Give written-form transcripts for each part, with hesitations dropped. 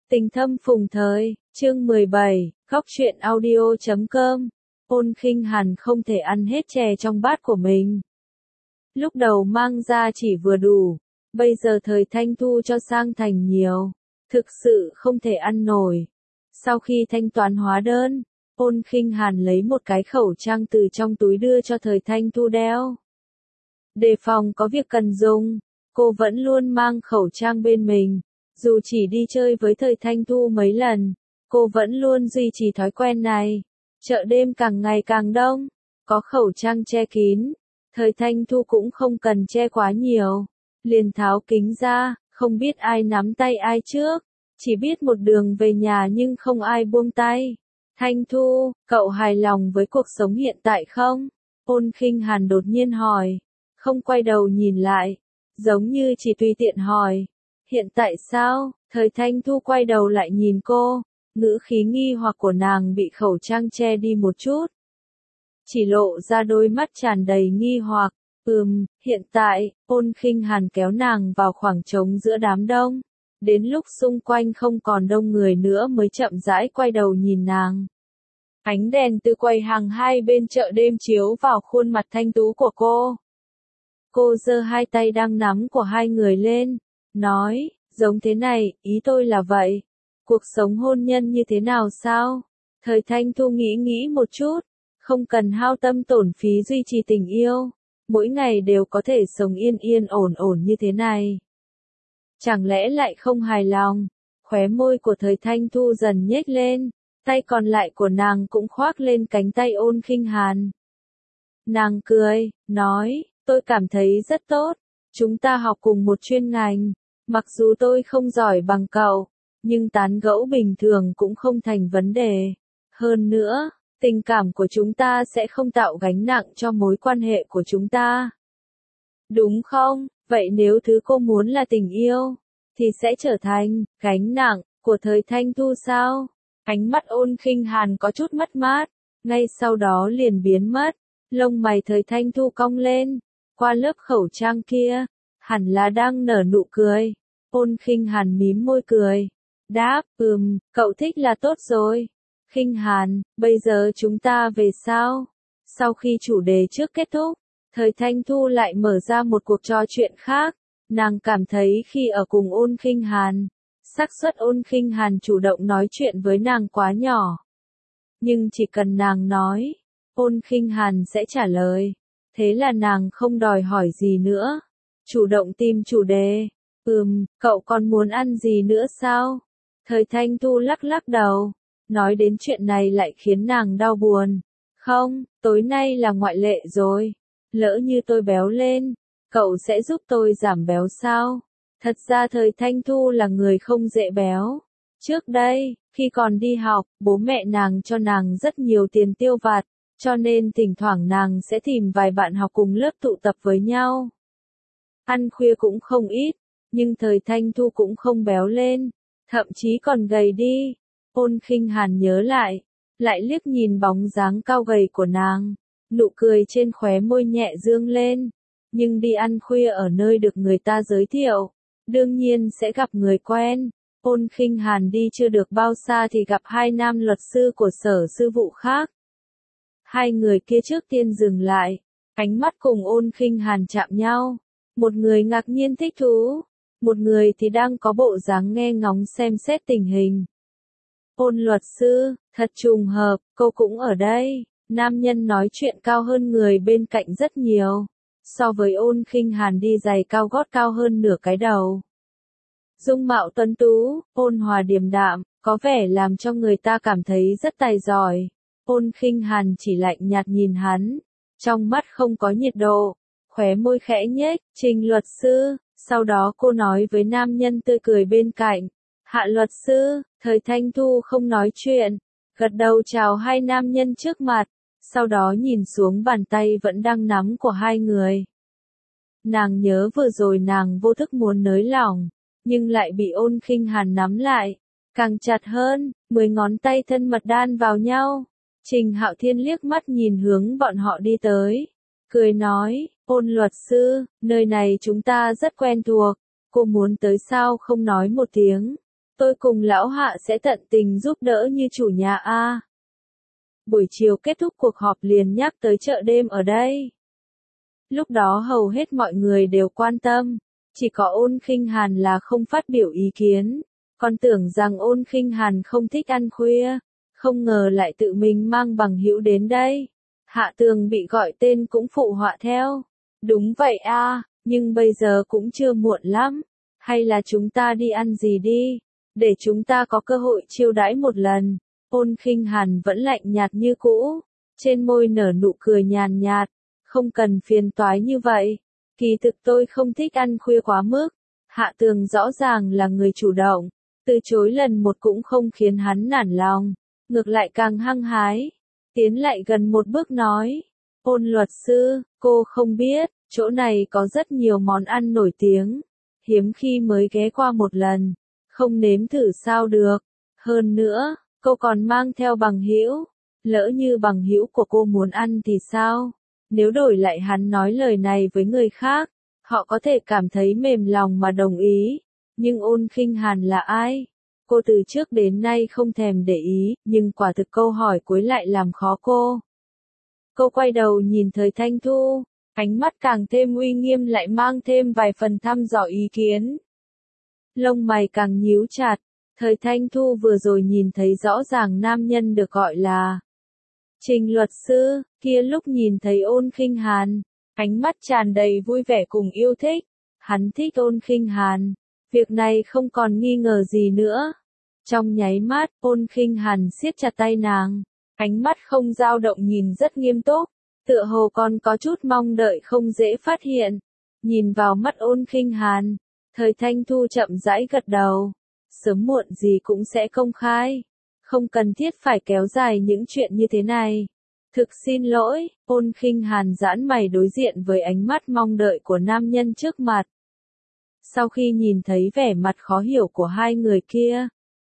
Tình thâm phùng thời, chương 17, góc truyện audio.com. Ôn Khinh Hàn không thể ăn hết chè trong bát của mình. Lúc đầu mang ra chỉ vừa đủ, bây giờ thời Thanh Thu cho sang thành nhiều, thực sự không thể ăn nổi. Sau khi thanh toán hóa đơn, Ôn Khinh Hàn lấy một cái khẩu trang từ trong túi đưa cho thời Thanh Thu đeo. Đề phòng có việc cần dùng, cô vẫn luôn mang khẩu trang bên mình. Dù chỉ đi chơi với thời Thanh Thu mấy lần, cô vẫn luôn duy trì thói quen này. Chợ đêm càng ngày càng đông, có khẩu trang che kín, thời Thanh Thu cũng không cần che quá nhiều. Liền tháo kính ra, không biết ai nắm tay ai trước, chỉ biết một đường về nhà nhưng không ai buông tay. Thanh Thu, cậu hài lòng với cuộc sống hiện tại không? Ôn Khinh Hàn đột nhiên hỏi, không quay đầu nhìn lại, giống như chỉ tùy tiện hỏi. Hiện tại sao? Thời Thanh Thu quay đầu lại nhìn cô, ngữ khí nghi hoặc của nàng bị khẩu trang che đi một chút. Chỉ lộ ra đôi mắt tràn đầy nghi hoặc, hiện tại, Ôn Khinh Hàn kéo nàng vào khoảng trống giữa đám đông. Đến lúc xung quanh không còn đông người nữa mới chậm rãi quay đầu nhìn nàng. Ánh đèn từ quầy hàng hai bên chợ đêm chiếu vào khuôn mặt thanh tú của cô. Cô giơ hai tay đang nắm của hai người lên, nói, giống thế này, ý tôi là vậy. Cuộc sống hôn nhân như thế nào sao? Thời Thanh Thu nghĩ một chút, không cần hao tâm tổn phí duy trì tình yêu, mỗi ngày đều có thể sống yên ổn như thế này. Chẳng lẽ lại không hài lòng? Khóe môi của thời Thanh Thu dần nhếch lên, tay còn lại của nàng cũng khoác lên cánh tay Ôn Khinh Hàn. Nàng cười, nói, tôi cảm thấy rất tốt, chúng ta học cùng một chuyên ngành, mặc dù tôi không giỏi bằng cậu, nhưng tán gẫu bình thường cũng không thành vấn đề. Hơn nữa, tình cảm của chúng ta sẽ không tạo gánh nặng cho mối quan hệ của chúng ta. Đúng không? Vậy nếu thứ cô muốn là tình yêu, thì sẽ trở thành gánh nặng của thời Thanh Thu sao? Ánh mắt Ôn Khinh Hàn có chút mất mát, ngay sau đó liền biến mất, lông mày thời Thanh Thu cong lên, qua lớp khẩu trang kia, hẳn là đang nở nụ cười. Ôn Khinh Hàn mím môi cười, đáp, cậu thích là tốt rồi. Khinh Hàn, bây giờ chúng ta về sao? Sau khi chủ đề trước kết thúc, thời Thanh Thu lại mở ra một cuộc trò chuyện khác. Nàng cảm thấy khi ở cùng Ôn Khinh Hàn, xác suất Ôn Khinh Hàn chủ động nói chuyện với nàng quá nhỏ. Nhưng chỉ cần nàng nói, Ôn Khinh Hàn sẽ trả lời. Thế là nàng không đòi hỏi gì nữa, chủ động tìm chủ đề. Cậu còn muốn ăn gì nữa sao? Thời Thanh Thu lắc đầu, nói đến chuyện này lại khiến nàng đau buồn. Không, tối nay là ngoại lệ rồi. Lỡ như tôi béo lên, cậu sẽ giúp tôi giảm béo sao? Thật ra thời Thanh Thu là người không dễ béo. Trước đây, khi còn đi học, bố mẹ nàng cho nàng rất nhiều tiền tiêu vặt, cho nên thỉnh thoảng nàng sẽ tìm vài bạn học cùng lớp tụ tập với nhau. Ăn khuya cũng không ít, nhưng thời Thanh Thu cũng không béo lên, thậm chí còn gầy đi. Ôn Khinh Hàn nhớ lại liếc nhìn bóng dáng cao gầy của nàng, nụ cười trên khóe môi nhẹ dương lên. Nhưng đi ăn khuya ở nơi được người ta giới thiệu, đương nhiên sẽ gặp người quen. Ôn Khinh Hàn đi chưa được bao xa thì gặp hai nam luật sư của sở sư vụ khác. Hai người kia trước tiên dừng lại, ánh mắt cùng Ôn Khinh Hàn chạm nhau. Một người ngạc nhiên thích thú, một người thì đang có bộ dáng nghe ngóng xem xét tình hình. Ôn luật sư, thật trùng hợp, cô cũng ở đây. Nam nhân nói chuyện cao hơn người bên cạnh rất nhiều. So với Ôn Khinh Hàn đi giày cao gót cao hơn nửa cái đầu. Dung mạo tuấn tú, ôn hòa điềm đạm, có vẻ làm cho người ta cảm thấy rất tài giỏi. Ôn Khinh Hàn chỉ lạnh nhạt nhìn hắn, trong mắt không có nhiệt độ, khóe môi khẽ nhếch, Trình luật sư. Sau đó cô nói với nam nhân tươi cười bên cạnh, Hạ luật sư. Thời Thanh Thu không nói chuyện, gật đầu chào hai nam nhân trước mặt, sau đó nhìn xuống bàn tay vẫn đang nắm của hai người. Nàng nhớ vừa rồi nàng vô thức muốn nới lỏng, nhưng lại bị Ôn Khinh Hàn nắm lại, càng chặt hơn, 10 ngón tay thân mật đan vào nhau. Trình Hạo Thiên liếc mắt nhìn hướng bọn họ đi tới, cười nói, Ôn luật sư, nơi này chúng ta rất quen thuộc, cô muốn tới sao không nói một tiếng. Tôi cùng lão Hạ sẽ tận tình giúp đỡ như chủ nhà a. Buổi chiều kết thúc cuộc họp liền nhắc tới chợ đêm ở đây. Lúc đó hầu hết mọi người đều quan tâm, chỉ có Ôn Khinh Hàn là không phát biểu ý kiến, còn tưởng rằng Ôn Khinh Hàn không thích ăn khuya, không ngờ lại tự mình mang bằng hữu đến đây. Hạ Tường bị gọi tên cũng phụ họa theo. Đúng vậy a, nhưng bây giờ cũng chưa muộn lắm, hay là chúng ta đi ăn gì đi, để chúng ta có cơ hội chiêu đãi một lần. Ôn Khinh Hàn vẫn lạnh nhạt như cũ, trên môi nở nụ cười nhàn nhạt, không cần phiền toái như vậy, kỳ thực tôi không thích ăn khuya quá mức. Hạ Tường rõ ràng là người chủ động, từ chối lần một cũng không khiến hắn nản lòng, ngược lại càng hăng hái, tiến lại gần một bước nói, Ôn luật sư, cô không biết, chỗ này có rất nhiều món ăn nổi tiếng, hiếm khi mới ghé qua một lần, không nếm thử sao được, hơn nữa, cô còn mang theo bằng hữu, lỡ như bằng hữu của cô muốn ăn thì sao? Nếu đổi lại hắn nói lời này với người khác, họ có thể cảm thấy mềm lòng mà đồng ý, nhưng Ôn Khinh Hàn là ai? Cô từ trước đến nay không thèm để ý, nhưng quả thực câu hỏi cuối lại làm khó cô. Cô quay đầu nhìn Thời Thanh Thu, ánh mắt càng thêm uy nghiêm lại mang thêm vài phần thăm dò ý kiến. Lông mày càng nhíu chặt, Thời Thanh Thu vừa rồi nhìn thấy rõ ràng nam nhân được gọi là Trình luật sư, kia lúc nhìn thấy Ôn Khinh Hàn, ánh mắt tràn đầy vui vẻ cùng yêu thích, hắn thích Ôn Khinh Hàn, việc này không còn nghi ngờ gì nữa. Trong nháy mắt, Ôn Khinh Hàn siết chặt tay nàng, ánh mắt không dao động nhìn rất nghiêm túc, tựa hồ còn có chút mong đợi không dễ phát hiện. Nhìn vào mắt Ôn Khinh Hàn, Thời Thanh Thu chậm rãi gật đầu, sớm muộn gì cũng sẽ công khai, không cần thiết phải kéo dài những chuyện như thế này. Thực xin lỗi, Ôn Khinh Hàn giãn mày đối diện với ánh mắt mong đợi của nam nhân trước mặt. Sau khi nhìn thấy vẻ mặt khó hiểu của hai người kia,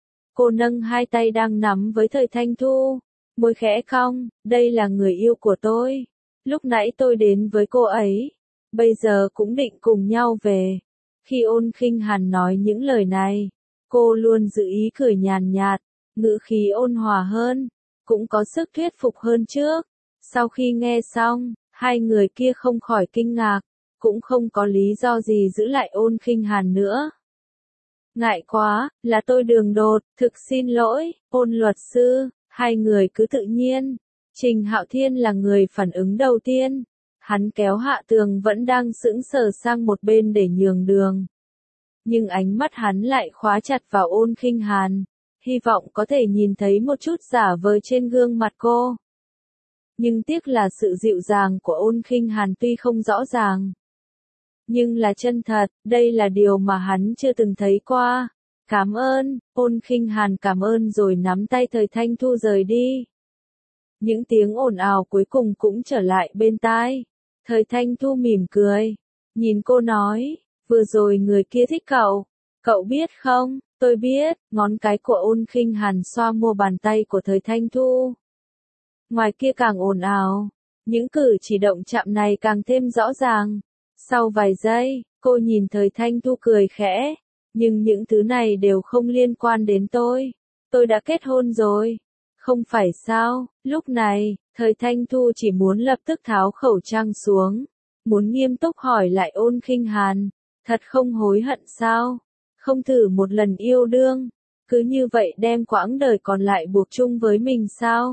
cô nâng hai tay đang nắm với Thời Thanh Thu, môi khẽ cong, đây là người yêu của tôi. Lúc nãy tôi đến với cô ấy, bây giờ cũng định cùng nhau về. Khi Ôn Khinh Hàn nói những lời này, cô luôn giữ ý cười nhàn nhạt, ngữ khí ôn hòa hơn, cũng có sức thuyết phục hơn trước. Sau khi nghe xong, hai người kia không khỏi kinh ngạc, cũng không có lý do gì giữ lại Ôn Khinh Hàn nữa. Ngại quá, là tôi đường đột, thực xin lỗi, Ôn luật sư, hai người cứ tự nhiên. Trình Hạo Thiên là người phản ứng đầu tiên, hắn kéo Hạ Tường vẫn đang sững sờ sang một bên để nhường đường. Nhưng ánh mắt hắn lại khóa chặt vào Ôn Khinh Hàn, hy vọng có thể nhìn thấy một chút giả vờ trên gương mặt cô. Nhưng tiếc là sự dịu dàng của Ôn Khinh Hàn tuy không rõ ràng, nhưng là chân thật, đây là điều mà hắn chưa từng thấy qua. Cảm ơn, Ôn Khinh Hàn cảm ơn rồi nắm tay Thời Thanh Thu rời đi. Những tiếng ồn ào cuối cùng cũng trở lại bên tai. Thời Thanh Thu mỉm cười, nhìn cô nói, vừa rồi người kia thích cậu, cậu biết không? Tôi biết, ngón cái của Ôn Khinh Hàn xoa mua bàn tay của Thời Thanh Thu. Ngoài kia càng ồn ào, những cử chỉ động chạm này càng thêm rõ ràng. Sau vài giây, cô nhìn Thời Thanh Thu cười khẽ, nhưng những thứ này đều không liên quan đến tôi. Tôi đã kết hôn rồi. Không phải sao? Lúc này, Thời Thanh Thu chỉ muốn lập tức tháo khẩu trang xuống, muốn nghiêm túc hỏi lại Ôn Khinh Hàn, thật không hối hận sao? Không thử một lần yêu đương, cứ như vậy đem quãng đời còn lại buộc chung với mình sao?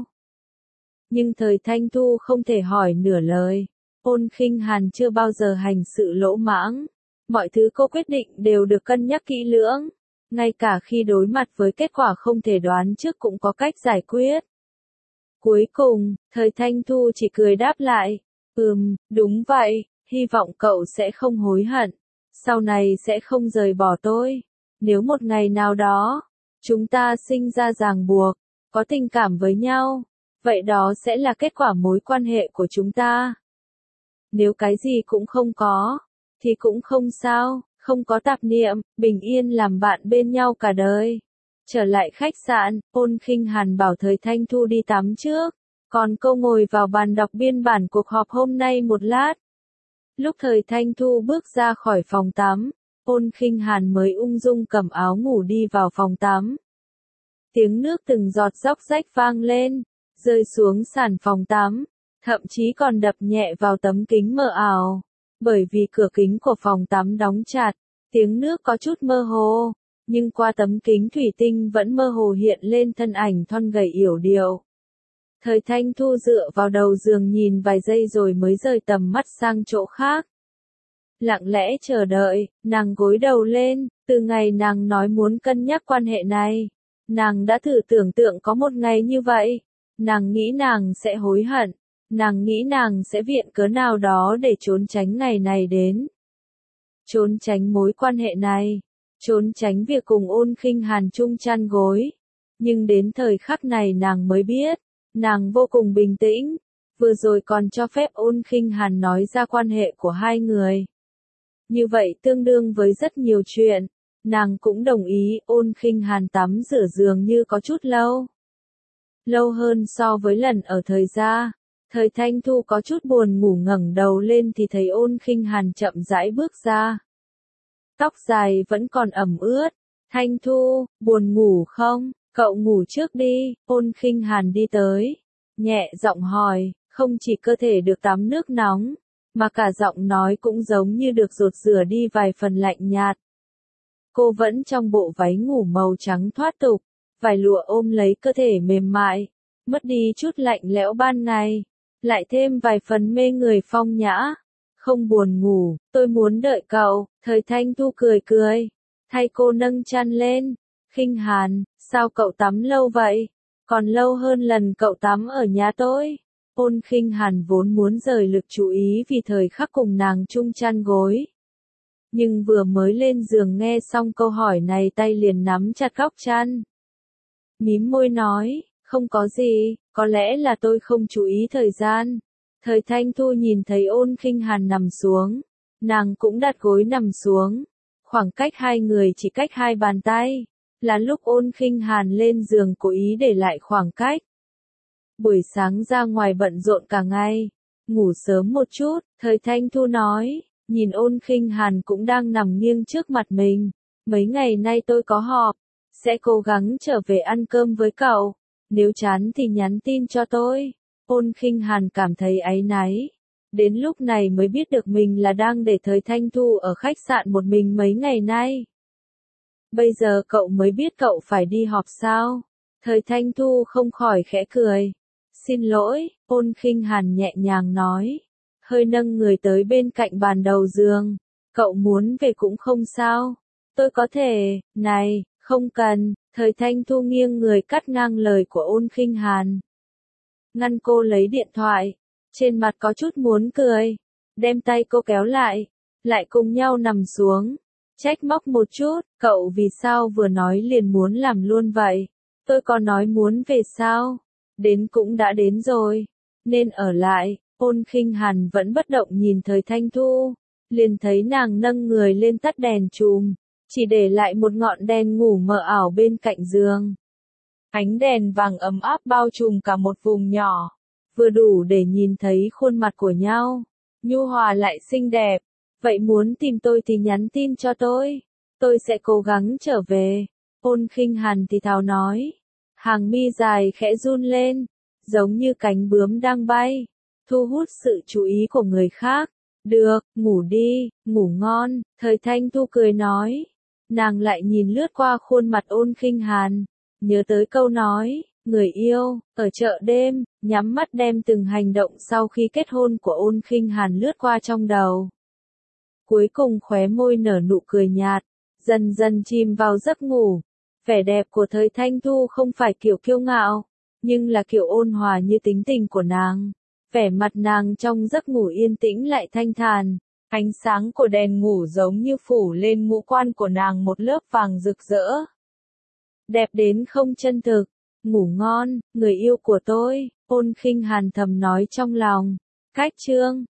Nhưng Thời Thanh Thu không thể hỏi nửa lời. Ôn Khinh Hàn chưa bao giờ hành sự lỗ mãng, mọi thứ cô quyết định đều được cân nhắc kỹ lưỡng, ngay cả khi đối mặt với kết quả không thể đoán trước cũng có cách giải quyết. Cuối cùng, Thời Thanh Thu chỉ cười đáp lại, đúng vậy, hy vọng cậu sẽ không hối hận, sau này sẽ không rời bỏ tôi. Nếu một ngày nào đó, chúng ta sinh ra ràng buộc, có tình cảm với nhau, vậy đó sẽ là kết quả mối quan hệ của chúng ta. Nếu cái gì cũng không có, thì cũng không sao, không có tạp niệm, bình yên làm bạn bên nhau cả đời. Trở lại khách sạn, Ôn Khinh Hàn bảo Thời Thanh Thu đi tắm trước, còn cô ngồi vào bàn đọc biên bản cuộc họp hôm nay một lát. Lúc Thời Thanh Thu bước ra khỏi phòng tắm, Ôn Khinh Hàn mới ung dung cầm áo ngủ đi vào phòng tắm. Tiếng nước từng giọt róc rách vang lên, rơi xuống sàn phòng tắm, thậm chí còn đập nhẹ vào tấm kính mờ ảo. Bởi vì cửa kính của phòng tắm đóng chặt, tiếng nước có chút mơ hồ, nhưng qua tấm kính thủy tinh vẫn mơ hồ hiện lên thân ảnh thon gầy yểu điệu. Thời Thanh Thu dựa vào đầu giường nhìn vài giây rồi mới rời tầm mắt sang chỗ khác. Lặng lẽ chờ đợi, nàng gối đầu lên, từ ngày nàng nói muốn cân nhắc quan hệ này. Nàng đã thử tưởng tượng có một ngày như vậy. Nàng nghĩ nàng sẽ hối hận. Nàng nghĩ nàng sẽ viện cớ nào đó để trốn tránh ngày này đến. Trốn tránh mối quan hệ này. Trốn tránh việc cùng Ôn Khinh Hàn chung chăn gối. Nhưng đến thời khắc này nàng mới biết. Nàng vô cùng bình tĩnh. Vừa rồi còn cho phép Ôn Khinh Hàn nói ra quan hệ của hai người. Như vậy tương đương với rất nhiều chuyện. Nàng cũng đồng ý Ôn Khinh Hàn tắm rửa giường như có chút lâu. Lâu hơn so với lần ở thời gia. Thời Thanh Thu có chút buồn ngủ ngẩng đầu lên thì thấy Ôn Khinh Hàn chậm rãi bước ra. Tóc dài vẫn còn ẩm ướt. Thanh Thu, buồn ngủ không? Cậu ngủ trước đi. Ôn Khinh Hàn đi tới. Nhẹ giọng hỏi, không chỉ cơ thể được tắm nước nóng, mà cả giọng nói cũng giống như được rột rửa đi vài phần lạnh nhạt. Cô vẫn trong bộ váy ngủ màu trắng thoát tục, vải lụa ôm lấy cơ thể mềm mại, mất đi chút lạnh lẽo ban ngày, lại thêm vài phần mê người phong nhã. Không buồn ngủ, tôi muốn đợi cậu. Thời Thanh Thu cười cười, thay cô nâng chăn lên. Khinh Hàn, sao cậu tắm lâu vậy? Còn lâu hơn lần cậu tắm ở nhà tôi. Ôn Khinh Hàn vốn muốn rời lực chú ý vì thời khắc cùng nàng chung chăn gối. Nhưng vừa mới lên giường nghe xong câu hỏi này tay liền nắm chặt góc chăn. Mím môi nói, không có gì, có lẽ là tôi không chú ý thời gian. Thời Thanh Thu nhìn thấy Ôn Khinh Hàn nằm xuống, nàng cũng đặt gối nằm xuống. Khoảng cách hai người chỉ cách 2 bàn tay, là lúc Ôn Khinh Hàn lên giường cố ý để lại khoảng cách. Buổi sáng ra ngoài bận rộn cả ngày, ngủ sớm một chút, Thời Thanh Thu nói, nhìn Ôn Khinh Hàn cũng đang nằm nghiêng trước mặt mình. Mấy ngày nay tôi có họp, sẽ cố gắng trở về ăn cơm với cậu, nếu chán thì nhắn tin cho tôi. Ôn Khinh Hàn cảm thấy áy náy. Đến lúc này mới biết được mình là đang để Thời Thanh Thu ở khách sạn một mình mấy ngày nay. Bây giờ cậu mới biết cậu phải đi họp sao? Thời Thanh Thu không khỏi khẽ cười. Xin lỗi, Ôn Khinh Hàn nhẹ nhàng nói. Hơi nâng người tới bên cạnh bàn đầu giường. Cậu muốn về cũng không sao. Tôi có thể, này, không cần. Thời Thanh Thu nghiêng người cắt ngang lời của Ôn Khinh Hàn. Ngăn cô lấy điện thoại. Trên mặt có chút muốn cười. Đem tay cô kéo lại. Lại cùng nhau nằm xuống. Trách móc một chút, cậu vì sao vừa nói liền muốn làm luôn vậy? Tôi có nói muốn về sao? Đến cũng đã đến rồi. Nên ở lại. Ôn Khinh Hàn vẫn bất động nhìn Thời Thanh Thu. Liền thấy nàng nâng người lên tắt đèn chùm. Chỉ để lại một ngọn đèn ngủ mờ ảo bên cạnh giường. Ánh đèn vàng ấm áp bao trùm cả một vùng nhỏ. Vừa đủ để nhìn thấy khuôn mặt của nhau. Nhu hòa lại xinh đẹp. Vậy muốn tìm tôi thì nhắn tin cho tôi. Tôi sẽ cố gắng trở về. Ôn Khinh Hàn thì thào nói. Hàng mi dài khẽ run lên. Giống như cánh bướm đang bay. Thu hút sự chú ý của người khác. Được, ngủ đi, ngủ ngon. Thời Thanh Thu cười nói. Nàng lại nhìn lướt qua khuôn mặt Ôn Khinh Hàn. Nhớ tới câu nói. Người yêu, ở chợ đêm, nhắm mắt đem từng hành động sau khi kết hôn của Ôn Khinh Hàn lướt qua trong đầu. Cuối cùng khóe môi nở nụ cười nhạt, dần dần chìm vào giấc ngủ. Vẻ đẹp của Thời Thanh Thu không phải kiểu kiêu ngạo, nhưng là kiểu ôn hòa như tính tình của nàng. Vẻ mặt nàng trong giấc ngủ yên tĩnh lại thanh thản, ánh sáng của đèn ngủ giống như phủ lên ngũ quan của nàng một lớp vàng rực rỡ. Đẹp đến không chân thực, ngủ ngon, người yêu của tôi, Ôn Khinh Hàn thầm nói trong lòng. Cách chương